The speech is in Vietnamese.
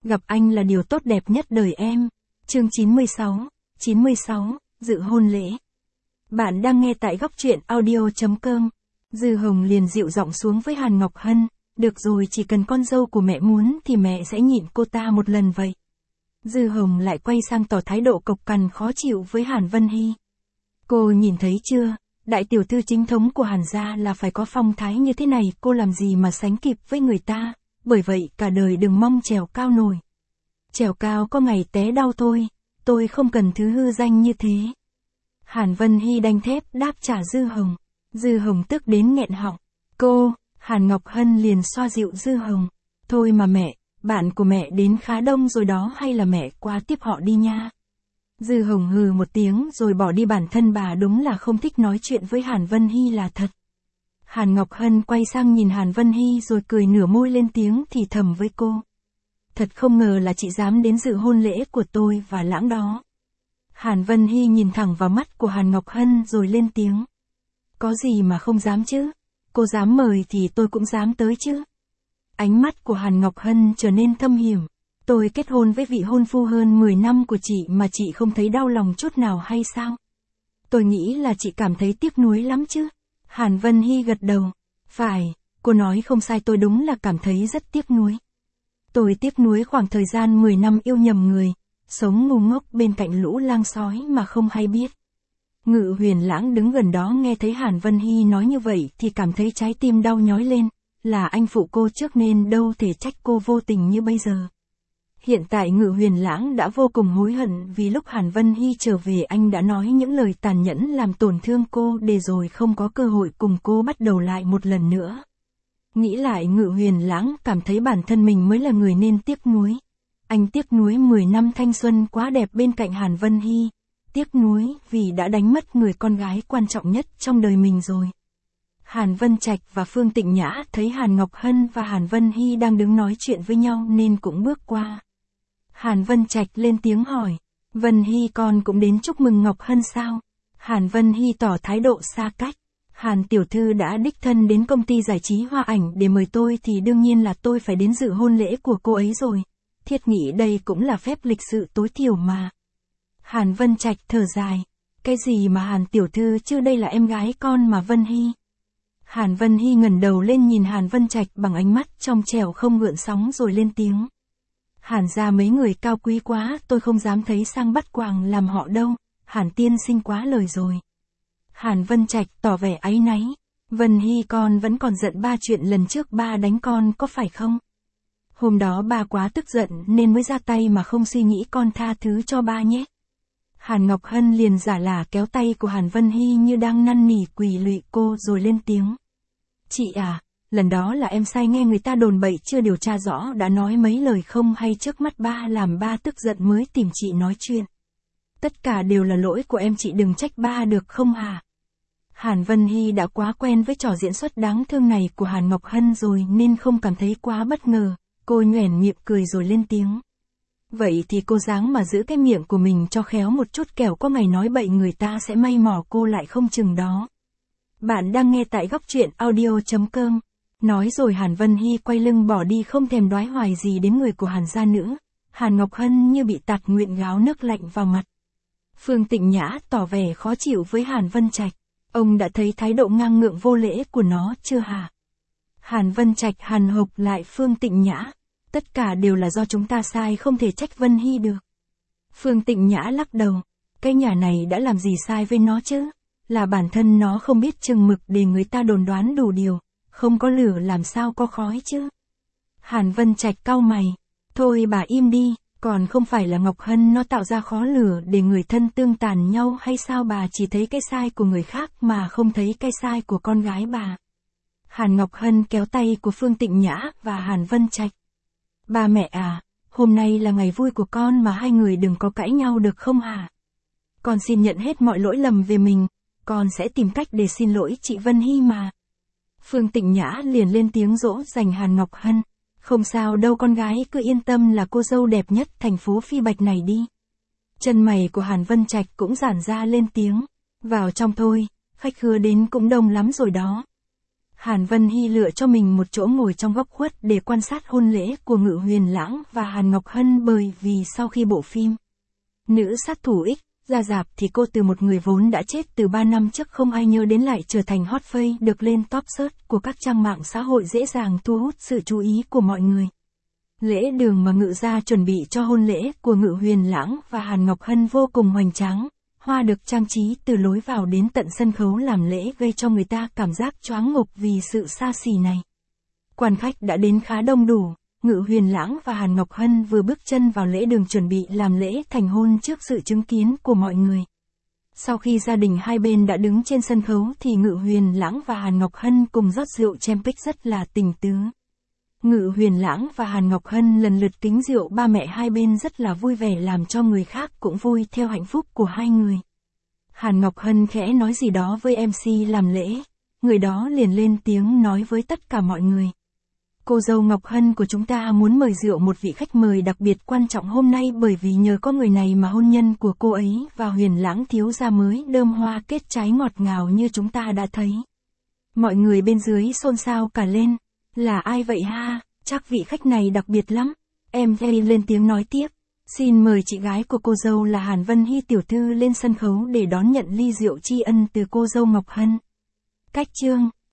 Gặp anh là điều tốt đẹp nhất đời em. Chương 96, dự hôn lễ. Bạn đang nghe tại góc truyện audio.com. Dư Hồng liền dịu giọng xuống với Hàn Ngọc Hân, được rồi, chỉ cần con dâu của mẹ muốn thì mẹ sẽ nhịn cô ta một lần vậy. Dư Hồng lại quay sang tỏ thái độ cộc cằn khó chịu với Hàn Vân Hy. Cô nhìn thấy chưa, đại tiểu thư chính thống của Hàn gia là phải có phong thái như thế này, cô làm gì mà sánh kịp với người ta, bởi vậy cả đời đừng mong trèo cao nổi. Trèo cao có ngày té đau thôi, tôi không cần thứ hư danh như thế. Hàn Vân Hy đanh thép đáp trả Dư Hồng. Dư Hồng tức đến nghẹn họng. Cô, Hàn Ngọc Hân liền xoa dịu Dư Hồng. Thôi mà mẹ, bạn của mẹ đến khá đông rồi đó, hay là mẹ qua tiếp họ đi nha. Dư Hồng hừ một tiếng rồi bỏ đi, bản thân bà đúng là không thích nói chuyện với Hàn Vân Hy là thật. Hàn Ngọc Hân quay sang nhìn Hàn Vân Hy rồi cười nửa môi lên tiếng thì thầm với cô. Thật không ngờ là chị dám đến dự hôn lễ của tôi và Lãng đó. Hàn Vân Hy nhìn thẳng vào mắt của Hàn Ngọc Hân rồi lên tiếng. Có gì mà không dám chứ, cô dám mời thì tôi cũng dám tới chứ. Ánh mắt của Hàn Ngọc Hân trở nên thâm hiểm. Tôi kết hôn với vị hôn phu hơn 10 năm của chị mà chị không thấy đau lòng chút nào hay sao? Tôi nghĩ là chị cảm thấy tiếc nuối lắm chứ. Hàn Vân Hy gật đầu. Phải, cô nói không sai, tôi đúng là cảm thấy rất tiếc nuối. Tôi tiếc nuối khoảng thời gian 10 năm yêu nhầm người, sống ngu ngốc bên cạnh lũ lang sói mà không hay biết. Ngự Huyền Lãng đứng gần đó nghe thấy Hàn Vân Hy nói như vậy thì cảm thấy trái tim đau nhói lên, là anh phụ cô trước nên đâu thể trách cô vô tình như bây giờ. Hiện tại Ngự Huyền Lãng đã vô cùng hối hận vì lúc Hàn Vân Hy trở về anh đã nói những lời tàn nhẫn làm tổn thương cô để rồi không có cơ hội cùng cô bắt đầu lại một lần nữa. Nghĩ lại Ngự Huyền Lãng cảm thấy bản thân mình mới là người nên tiếc nuối. Anh tiếc nuối 10 năm thanh xuân quá đẹp bên cạnh Hàn Vân Hy. Tiếc nuối vì đã đánh mất người con gái quan trọng nhất trong đời mình rồi. Hàn Vân Trạch và Phương Tịnh Nhã thấy Hàn Ngọc Hân và Hàn Vân Hy đang đứng nói chuyện với nhau nên cũng bước qua. Hàn Vân Trạch lên tiếng hỏi. Vân Hy con cũng đến chúc mừng Ngọc Hân sao? Hàn Vân Hy tỏ thái độ xa cách. Hàn tiểu thư đã đích thân đến công ty giải trí Hoa Ảnh để mời tôi thì đương nhiên là tôi phải đến dự hôn lễ của cô ấy rồi. Thiết nghĩ đây cũng là phép lịch sự tối thiểu mà. Hàn Vân Trạch thở dài. Cái gì mà Hàn tiểu thư chứ, đây là em gái con mà Vân Hy. Hàn Vân Hy ngẩng đầu lên nhìn Hàn Vân Trạch bằng ánh mắt trong trẻo không gợn sóng rồi lên tiếng. Hàn gia mấy người cao quý quá, tôi không dám thấy sang bắt quàng làm họ đâu. Hàn tiên sinh quá lời rồi. Hàn Vân Trạch tỏ vẻ áy náy. Vân Hy con vẫn còn giận ba chuyện lần trước ba đánh con có phải không? Hôm đó ba quá tức giận nên mới ra tay mà không suy nghĩ, con tha thứ cho ba nhé. Hàn Ngọc Hân liền giả lả kéo tay của Hàn Vân Hy như đang năn nỉ quỳ lụy cô rồi lên tiếng. Chị à, lần đó là em sai nghe người ta đồn bậy chưa điều tra rõ đã nói mấy lời không hay trước mắt ba làm ba tức giận mới tìm chị nói chuyện. Tất cả đều là lỗi của em, chị đừng trách ba được không hả? Hàn Vân Hy đã quá quen với trò diễn xuất đáng thương này của Hàn Ngọc Hân rồi nên không cảm thấy quá bất ngờ, cô nhoẻn miệng cười rồi lên tiếng. Vậy thì cô ráng mà giữ cái miệng của mình cho khéo một chút, kẻo có ngày nói bậy người ta sẽ may mỏ cô lại không chừng đó. Bạn đang nghe tại góc truyện audio.com. Nói rồi Hàn Vân Hy quay lưng bỏ đi không thèm đoái hoài gì đến người của Hàn gia nữa. Hàn Ngọc Hân như bị tạt nguyện gáo nước lạnh vào mặt. Phương Tịnh Nhã tỏ vẻ khó chịu với Hàn Vân Trạch. Ông đã thấy thái độ ngang ngượng vô lễ của nó chưa hả? Hàn Vân Trạch hàn hộc lại Phương Tịnh Nhã. Tất cả đều là do chúng ta sai, không thể trách Vân Hy được. Phương Tịnh Nhã lắc đầu. Cái nhà này đã làm gì sai với nó chứ? Là bản thân nó không biết chừng mực để người ta đồn đoán đủ điều. Không có lửa làm sao có khói chứ? Hàn Vân Trạch cau mày. Thôi bà im đi, còn không phải là Ngọc Hân nó tạo ra khói lửa để người thân tương tàn nhau hay sao? Bà chỉ thấy cái sai của người khác mà không thấy cái sai của con gái bà. Hàn Ngọc Hân kéo tay của Phương Tịnh Nhã và Hàn Vân Trạch. Ba mẹ à, hôm nay là ngày vui của con mà hai người đừng có cãi nhau được không hả? Con xin nhận hết mọi lỗi lầm về mình, con sẽ tìm cách để xin lỗi chị Vân Hy mà. Phương Tịnh Nhã liền lên tiếng dỗ dành Hàn Ngọc Hân. Không sao đâu con gái, cứ yên tâm là cô dâu đẹp nhất thành phố Phi Bạch này đi. Chân mày của Hàn Vân Trạch cũng giãn ra lên tiếng. Vào trong thôi, khách khứa đến cũng đông lắm rồi đó. Hàn Vân Hy lựa cho mình một chỗ ngồi trong góc khuất để quan sát hôn lễ của Ngự Huyền Lãng và Hàn Ngọc Hân, bởi vì sau khi bộ phim Nữ sát thủ X ra rạp thì cô từ một người vốn đã chết từ 3 năm trước không ai nhớ đến lại trở thành hot face được lên top search của các trang mạng xã hội, dễ dàng thu hút sự chú ý của mọi người. Lễ đường mà Ngự gia chuẩn bị cho hôn lễ của Ngự Huyền Lãng và Hàn Ngọc Hân vô cùng hoành tráng. Hoa được trang trí từ lối vào đến tận sân khấu làm lễ, gây cho người ta cảm giác choáng ngợp vì sự xa xỉ này. Quan khách đã đến khá đông đủ. Ngự Huyền Lãng và Hàn Ngọc Hân vừa bước chân vào lễ đường chuẩn bị làm lễ thành hôn trước sự chứng kiến của mọi người. Sau khi gia đình hai bên đã đứng trên sân khấu thì Ngự Huyền Lãng và Hàn Ngọc Hân cùng rót rượu Champagne rất là tình tứ. Ngự Huyền Lãng và Hàn Ngọc Hân lần lượt kính rượu ba mẹ hai bên rất là vui vẻ, làm cho người khác cũng vui theo hạnh phúc của hai người. Hàn Ngọc Hân khẽ nói gì đó với MC làm lễ, người đó liền lên tiếng nói với tất cả mọi người. Cô dâu Ngọc Hân của chúng ta muốn mời rượu một vị khách mời đặc biệt quan trọng hôm nay, bởi vì nhờ có người này mà hôn nhân của cô ấy và Huyền Lãng thiếu gia mới đơm hoa kết trái ngọt ngào như chúng ta đã thấy. Mọi người bên dưới xôn xao cả lên. Là ai vậy ha? Chắc vị khách này đặc biệt lắm. Em Kelly lên tiếng nói tiếp. Xin mời chị gái của cô dâu là Hàn Vân Hy tiểu thư lên sân khấu để đón nhận ly rượu tri ân từ cô dâu Ngọc Hân. Cách chương